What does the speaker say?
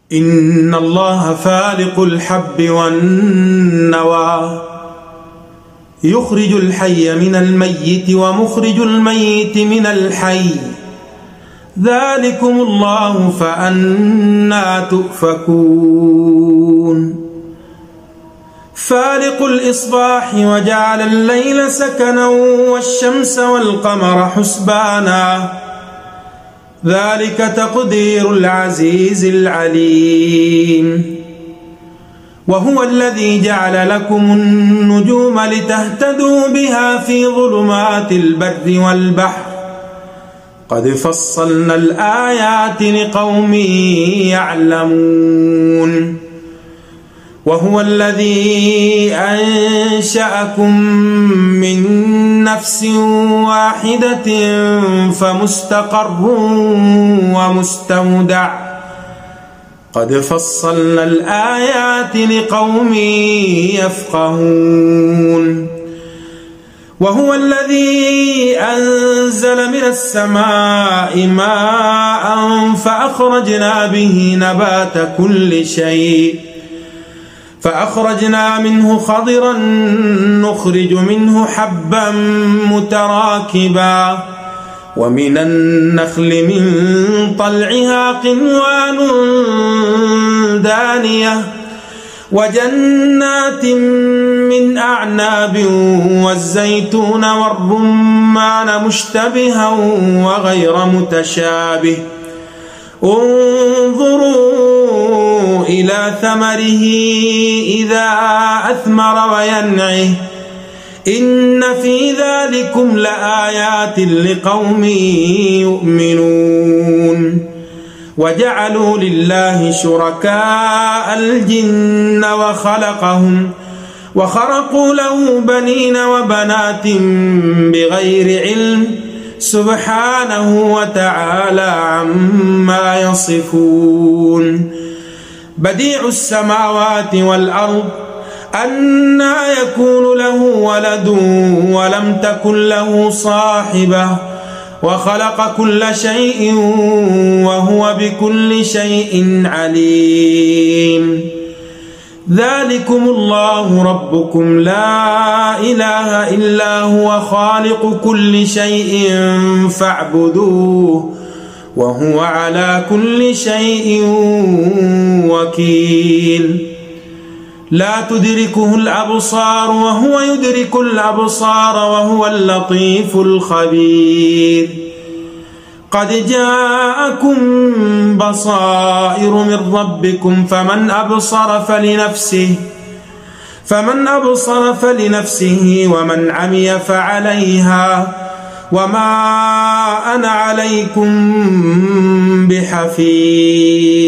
إن الله فالق الحب والنوى يخرج الحي من الميت ومخرج الميت من الحي ذلكم الله فأنى تؤفكون فالق الإصباح وجعل الليل سكنا والشمس والقمر حسبانا ذلك تقدير العزيز العليم وهو الذي جعل لكم النجوم لتهتدوا بها في ظلمات البر والبحر قد فصلنا الآيات لقوم يعلمون وهو الذي أنشأكم من نفس واحدة فمستقر ومستودع قد فصلنا الآيات لقوم يفقهون وهو الذي أنزل من السماء ماء فأخرجنا به نبات كل شيء فأخرجنا منه خضرا نخرج منه حبا متراكبا ومن النخل من طلعها قنوان دانية وجنات من أعناب والزيتون والرمان مشتبها وغير متشابه انظروا إلى ثمره إذا أثمر وينعه إن في ذلكم لآيات لقوم يؤمنون وجعلوا لله شركاء الجن وخلقهم وخرقوا له بنين وبنات بغير علم سبحانه وتعالى عما يصفون بديع السماوات والأرض أنى يكون له ولد ولم تكن له صاحبة وخلق كل شيء وهو بكل شيء عليم ذلكم الله ربكم لا إله إلا هو خالق كل شيء فاعبدوه وهو على كل شيء وكيل لا تدركه الأبصار وهو يدرك الأبصار وهو اللطيف الخبير قد جاءكم بصائر من ربكم فمن أبصر فلنفسه ومن عمي فعليها وما أنا عليكم بحفيظ